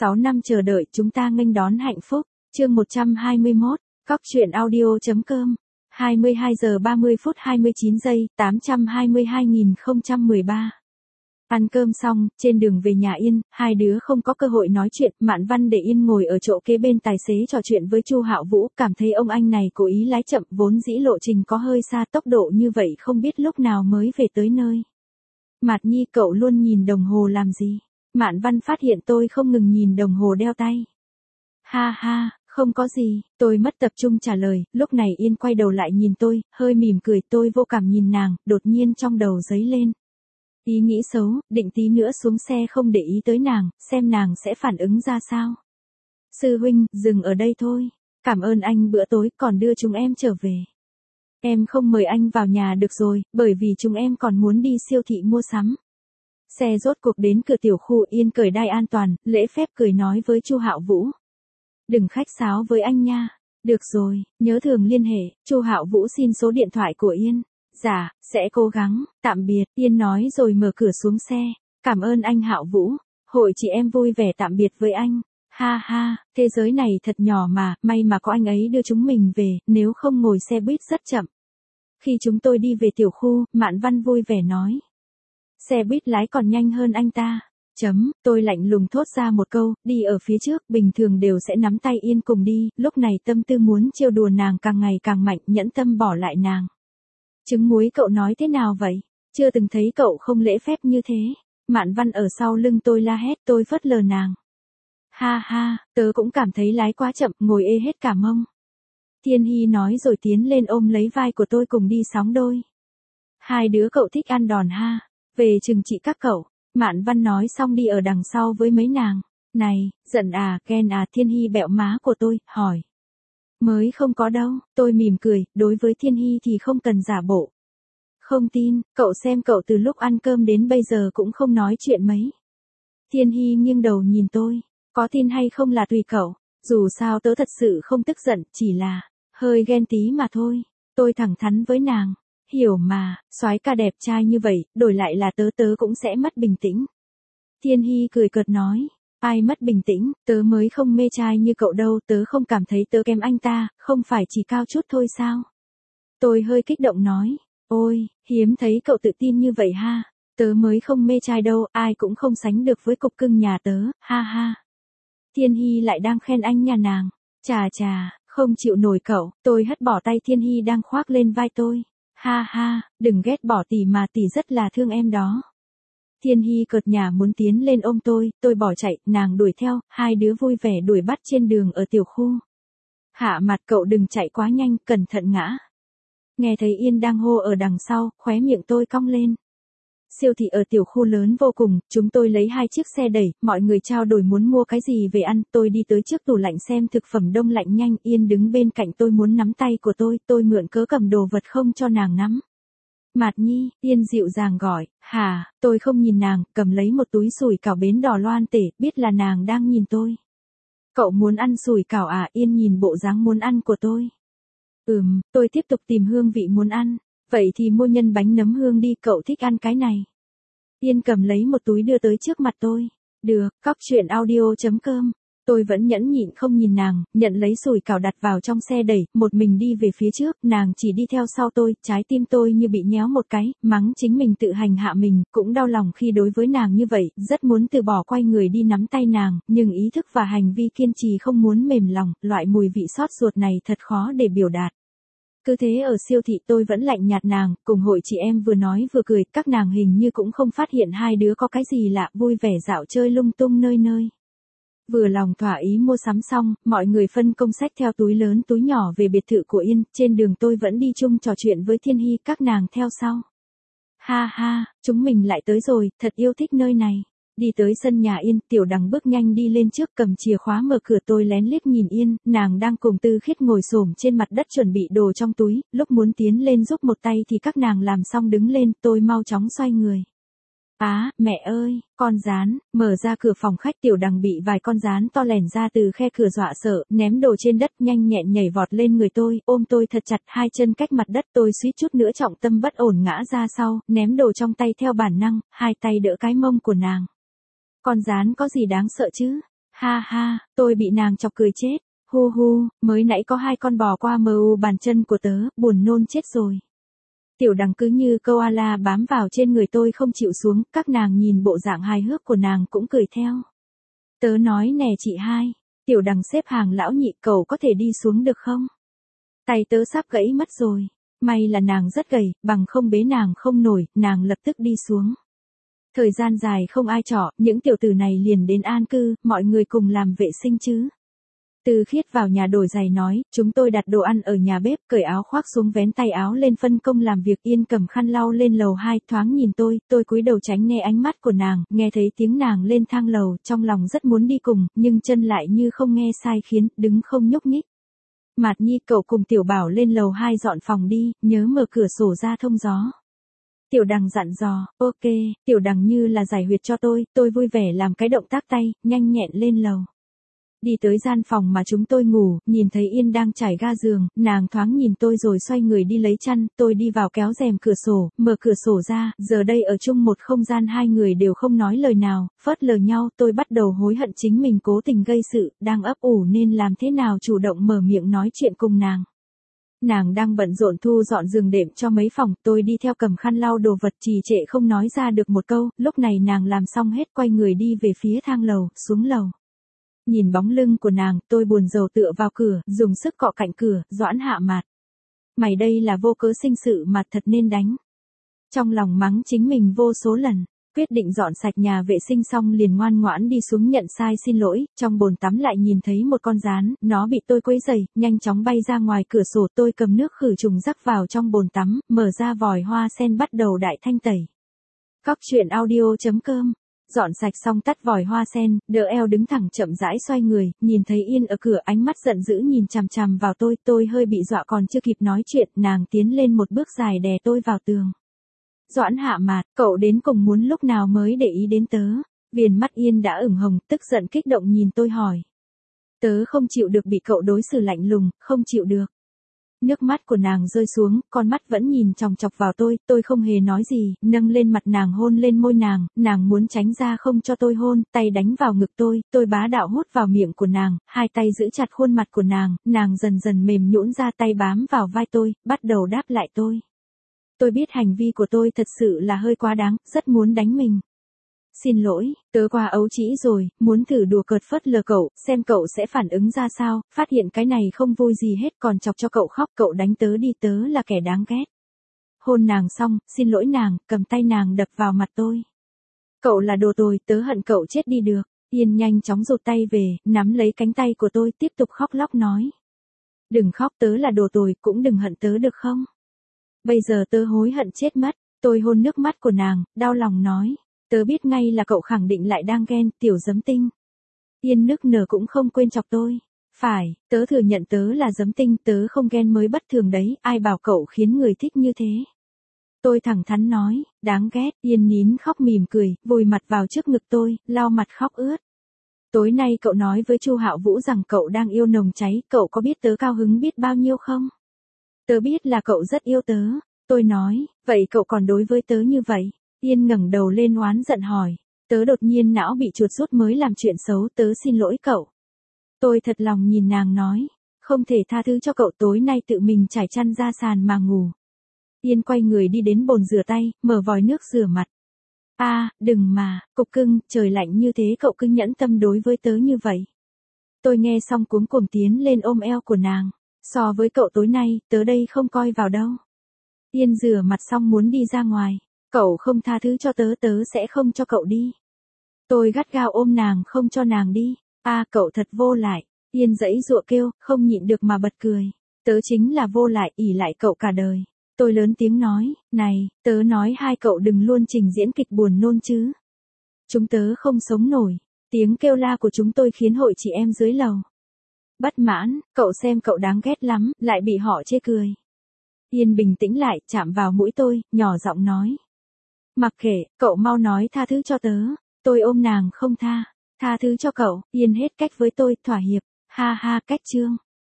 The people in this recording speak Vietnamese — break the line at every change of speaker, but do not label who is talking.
6 năm chờ đợi chúng ta nghênh đón hạnh phúc. Chương 121, coctruyện.audio.com 22 giờ 30 phút 29 giây, 822.013. Ăn cơm xong, trên đường về nhà Yên, hai đứa không có cơ hội nói chuyện, Mạn Văn để Yên ngồi ở chỗ kế bên tài xế trò chuyện với Chu Hạo Vũ, cảm thấy ông anh này cố ý lái chậm, vốn dĩ lộ trình có hơi xa, tốc độ như vậy không biết lúc nào mới về tới nơi. Mạt Nhi, cậu luôn nhìn đồng hồ làm gì? Mạn Văn phát hiện tôi không ngừng nhìn đồng hồ đeo tay. Ha ha, không có gì, tôi mất tập trung trả lời, lúc này Yên quay đầu lại nhìn tôi, hơi mỉm cười, tôi vô cảm nhìn nàng, đột nhiên trong đầu dấy lên. Ý nghĩ xấu, định tí nữa xuống xe không để ý tới nàng, xem nàng sẽ phản ứng ra sao. Sư huynh, dừng ở đây thôi. Cảm ơn anh bữa tối còn đưa chúng em trở về. Em không mời anh vào nhà được rồi, bởi vì chúng em còn muốn đi siêu thị mua sắm. Xe rốt cuộc đến cửa tiểu khu, Yên cởi đai an toàn, lễ phép cười nói với Chu Hạo Vũ. Đừng khách sáo với anh nha. Được rồi, nhớ thường liên hệ. Chu Hạo Vũ xin số điện thoại của Yên. Dạ, sẽ cố gắng, tạm biệt, Yên nói rồi mở cửa xuống xe. Cảm ơn anh Hạo Vũ, hội chị em vui vẻ tạm biệt với anh. Ha ha, thế giới này thật nhỏ mà, may mà có anh ấy đưa chúng mình về, nếu không ngồi xe buýt rất chậm. Khi chúng tôi đi về tiểu khu, Mạn Văn vui vẻ nói. Xe buýt lái còn nhanh hơn anh ta. Tôi lạnh lùng thốt ra một câu, đi ở phía trước, bình thường đều sẽ nắm tay Yên cùng đi, lúc này tâm tư muốn trêu đùa nàng càng ngày càng mạnh, nhẫn tâm bỏ lại nàng. Trứng muối, cậu nói thế nào vậy? Chưa từng thấy cậu không lễ phép như thế. Mạn Văn ở sau lưng tôi la hét, tôi phớt lờ nàng. Ha ha, tớ cũng cảm thấy lái quá chậm, ngồi ê hết cả mông. Thiên Hy nói rồi tiến lên ôm lấy vai của tôi cùng đi sóng đôi. Hai đứa cậu thích ăn đòn ha, về chừng trị các cậu. Mạn Văn nói xong đi ở đằng sau với mấy nàng. Này, giận à, ghen à? Thiên Hy bẹo má của tôi, hỏi. Mới không có đâu, tôi mỉm cười, đối với Thiên Hy thì không cần giả bộ. Không tin, cậu xem cậu từ lúc ăn cơm đến bây giờ cũng không nói chuyện mấy. Thiên Hy nghiêng đầu nhìn tôi, có tin hay không là tùy cậu, dù sao tớ thật sự không tức giận, chỉ là hơi ghen tí mà thôi. Tôi thẳng thắn với nàng, hiểu mà, soái ca đẹp trai như vậy, đổi lại là tớ cũng sẽ mất bình tĩnh. Thiên Hy cười cợt nói. Ai mất bình tĩnh, tớ mới không mê trai như cậu đâu, tớ không cảm thấy tớ kém anh ta, không phải chỉ cao chút thôi sao? Tôi hơi kích động nói, ôi, hiếm thấy cậu tự tin như vậy ha, tớ mới không mê trai đâu, ai cũng không sánh được với cục cưng nhà tớ, ha ha. Thiên Hy lại đang khen anh nhà nàng, chà chà, không chịu nổi cậu, tôi hất bỏ tay Thiên Hy đang khoác lên vai tôi, ha ha, đừng ghét bỏ tỷ mà, tỷ rất là thương em đó. Thiên Hy cợt nhả muốn tiến lên ôm tôi bỏ chạy, nàng đuổi theo, hai đứa vui vẻ đuổi bắt trên đường ở tiểu khu. Hạ mặt, cậu đừng chạy quá nhanh, cẩn thận ngã. Nghe thấy Yên đang hô ở đằng sau, khóe miệng tôi cong lên. Siêu thị ở tiểu khu lớn vô cùng, chúng tôi lấy 2 chiếc xe đẩy, mọi người trao đổi muốn mua cái gì về ăn, tôi đi tới trước tủ lạnh xem thực phẩm đông lạnh nhanh, Yên đứng bên cạnh tôi muốn nắm tay của tôi mượn cớ cầm đồ vật không cho nàng nắm. Mạt Nhi, Yên dịu dàng gọi, hà, tôi không nhìn nàng, cầm lấy một túi sủi cảo bến đỏ loan tể, biết là nàng đang nhìn tôi. Cậu muốn ăn sủi cảo à? Yên nhìn bộ dáng muốn ăn của tôi. Tôi tiếp tục tìm hương vị muốn ăn, vậy thì mua nhân bánh nấm hương đi, cậu thích ăn cái này. Yên cầm lấy một túi đưa tới trước mặt tôi. Được, coctruyện.audio.com. Tôi vẫn nhẫn nhịn không nhìn nàng, nhận lấy sủi cảo đặt vào trong xe đẩy, một mình đi về phía trước, nàng chỉ đi theo sau tôi, trái tim tôi như bị nhéo một cái, mắng chính mình tự hành hạ mình, cũng đau lòng khi đối với nàng như vậy, rất muốn từ bỏ quay người đi nắm tay nàng, nhưng ý thức và hành vi kiên trì không muốn mềm lòng, loại mùi vị xót ruột này thật khó để biểu đạt. Cứ thế ở siêu thị tôi vẫn lạnh nhạt nàng, cùng hội chị em vừa nói vừa cười, các nàng hình như cũng không phát hiện hai đứa có cái gì lạ, vui vẻ dạo chơi lung tung nơi nơi. Vừa lòng thỏa ý mua sắm xong, mọi người phân công xách theo túi lớn túi nhỏ về biệt thự của Yên, trên đường tôi vẫn đi chung trò chuyện với Thiên Hy, các nàng theo sau. Ha ha, chúng mình lại tới rồi, thật yêu thích nơi này. Đi tới sân nhà Yên, Tiểu Đằng bước nhanh đi lên trước cầm chìa khóa mở cửa, tôi lén liếc nhìn Yên, nàng đang cùng Tư Khiết ngồi xổm trên mặt đất chuẩn bị đồ trong túi, lúc muốn tiến lên giúp một tay thì các nàng làm xong đứng lên, tôi mau chóng xoay người. Mẹ ơi, con gián, mở ra cửa phòng khách, Tiểu Đằng bị vài con gián to lẻn ra từ khe cửa dọa sợ, ném đồ trên đất, nhanh nhẹn nhảy vọt lên người tôi, ôm tôi thật chặt, hai chân cách mặt đất, tôi suýt chút nữa trọng tâm bất ổn ngã ra sau, ném đồ trong tay theo bản năng, hai tay đỡ cái mông của nàng. Con gián có gì đáng sợ chứ? Ha ha, tôi bị nàng chọc cười chết. Hu hu, mới nãy có 2 con bò qua bàn chân của tớ, buồn nôn chết rồi. Tiểu Đằng cứ như koala bám vào trên người tôi không chịu xuống, các nàng nhìn bộ dạng hài hước của nàng cũng cười theo. Tớ nói nè chị hai, Tiểu Đằng xếp hàng lão nhị, cậu có thể đi xuống được không? Tay tớ sắp gãy mất rồi. May là nàng rất gầy, bằng không bế nàng không nổi, nàng lập tức đi xuống. Thời gian dài không ai trọ, những tiểu tử này liền đến an cư, mọi người cùng làm vệ sinh chứ. Từ Khiết vào nhà đổi giày nói, chúng tôi đặt đồ ăn ở nhà bếp, cởi áo khoác xuống vén tay áo lên phân công làm việc. Yên cầm khăn lau lên lầu 2, thoáng nhìn tôi cúi đầu tránh né ánh mắt của nàng, nghe thấy tiếng nàng lên thang lầu, trong lòng rất muốn đi cùng, nhưng chân lại như không nghe sai khiến, đứng không nhúc nhích. Mạt Nhi, cậu cùng Tiểu Bảo lên lầu 2 dọn phòng đi, nhớ mở cửa sổ ra thông gió. Tiểu Đằng dặn dò, ok. Tiểu Đằng như là giải huyệt cho tôi vui vẻ làm cái động tác tay, nhanh nhẹn lên lầu. Đi tới gian phòng mà chúng tôi ngủ, nhìn thấy Yên đang trải ga giường, nàng thoáng nhìn tôi rồi xoay người đi lấy chăn, tôi đi vào kéo rèm cửa sổ, mở cửa sổ ra, giờ đây ở chung một không gian hai người đều không nói lời nào, phớt lờ nhau, tôi bắt đầu hối hận chính mình cố tình gây sự, đang ấp ủ nên làm thế nào chủ động mở miệng nói chuyện cùng nàng. Nàng đang bận rộn thu dọn giường đệm cho mấy phòng, tôi đi theo cầm khăn lau đồ vật trì trệ không nói ra được một câu, lúc này nàng làm xong hết quay người đi về phía thang lầu, xuống lầu. Nhìn bóng lưng của nàng, tôi buồn rầu tựa vào cửa, dùng sức cọ cạnh cửa, Doãn Hạ Mạt. Mày đây là vô cớ sinh sự mà thật nên đánh. Trong lòng mắng chính mình vô số lần, quyết định dọn sạch nhà vệ sinh xong liền ngoan ngoãn đi xuống nhận sai xin lỗi, trong bồn tắm lại nhìn thấy một con gián, nó bị tôi quấy rầy, nhanh chóng bay ra ngoài cửa sổ, tôi cầm nước khử trùng rắc vào trong bồn tắm, mở ra vòi hoa sen bắt đầu đại thanh tẩy. Cóc truyện audio.com. Dọn sạch xong tắt vòi hoa sen, đỡ eo đứng thẳng chậm rãi xoay người, nhìn thấy Yên ở cửa, ánh mắt giận dữ nhìn chằm chằm vào tôi hơi bị dọa còn chưa kịp nói chuyện, nàng tiến lên một bước dài đè tôi vào tường. Doãn Hạ Mạt, cậu đến cùng muốn lúc nào mới để ý đến tớ? Viền mắt Yên đã ửng hồng, tức giận kích động nhìn tôi hỏi. Tớ không chịu được bị cậu đối xử lạnh lùng, không chịu được. Nước mắt của nàng rơi xuống, con mắt vẫn nhìn chòng chọc vào tôi không hề nói gì, nâng lên mặt nàng hôn lên môi nàng muốn tránh ra không cho tôi hôn, tay đánh vào ngực tôi bá đạo hút vào miệng của nàng, hai tay giữ chặt khuôn mặt của nàng dần dần mềm nhũn ra tay bám vào vai tôi, bắt đầu đáp lại tôi. Tôi biết hành vi của tôi thật sự là hơi quá đáng, rất muốn đánh mình. Xin lỗi, tớ quá ấu trĩ rồi, muốn thử đùa cợt phớt lờ cậu, xem cậu sẽ phản ứng ra sao, phát hiện cái này không vui gì hết còn chọc cho cậu khóc, cậu đánh tớ đi, tớ là kẻ đáng ghét. Hôn nàng xong, xin lỗi nàng, cầm tay nàng đập vào mặt tôi. Cậu là đồ tồi, tớ hận cậu chết đi được. Yên nhanh chóng rụt tay về, nắm lấy cánh tay của tôi tiếp tục khóc lóc nói. Đừng khóc, tớ là đồ tồi, cũng đừng hận tớ được không? Bây giờ tớ hối hận chết mất, tôi hôn nước mắt của nàng, đau lòng nói. Tớ biết ngay là cậu khẳng định lại đang ghen, tiểu giấm tinh. Yên nức nở cũng không quên chọc tôi. Phải, tớ thừa nhận tớ là giấm tinh, tớ không ghen mới bất thường đấy, ai bảo cậu khiến người thích như thế. Tôi thẳng thắn nói, đáng ghét, Yên nín khóc mỉm cười, vùi mặt vào trước ngực tôi, lau mặt khóc ướt. Tối nay cậu nói với Chu Hạo Vũ rằng cậu đang yêu nồng cháy, cậu có biết tớ cao hứng biết bao nhiêu không? Tớ biết là cậu rất yêu tớ. Tôi nói, vậy cậu còn đối với tớ như vậy? Yên ngẩng đầu lên oán giận hỏi. Tớ đột nhiên não bị chuột rút mới làm chuyện xấu, tớ xin lỗi cậu. Tôi thật lòng nhìn nàng nói, không thể tha thứ cho cậu, tối nay tự mình trải chăn ra sàn mà ngủ. Yên quay người đi đến bồn rửa tay, mở vòi nước rửa mặt. Đừng mà, cục cưng, trời lạnh như thế cậu cứ nhẫn tâm đối với tớ như vậy. Tôi nghe xong cuống cuồng tiến lên ôm eo của nàng. So với cậu tối nay, tớ đây không coi vào đâu. Yên rửa mặt xong muốn đi ra ngoài. Cậu không tha thứ cho tớ, tớ sẽ không cho cậu đi. Tôi gắt gao ôm nàng không cho nàng đi. Cậu thật vô lại. Yên giãy giụa kêu, không nhịn được mà bật cười. Tớ chính là vô lại, ỷ lại cậu cả đời. Tôi lớn tiếng nói, này, tớ nói hai cậu đừng luôn trình diễn kịch buồn nôn chứ. Chúng tớ không sống nổi. Tiếng kêu la của chúng tôi khiến hội chị em dưới lầu bất mãn, cậu xem cậu đáng ghét lắm, lại bị họ chê cười. Yên bình tĩnh lại, chạm vào mũi tôi, nhỏ giọng nói. Mặc kệ, cậu mau nói tha thứ cho tớ. Tôi ôm nàng không tha. Tha thứ cho cậu, Yên hết cách với tôi, thỏa hiệp. Ha ha, cách chương.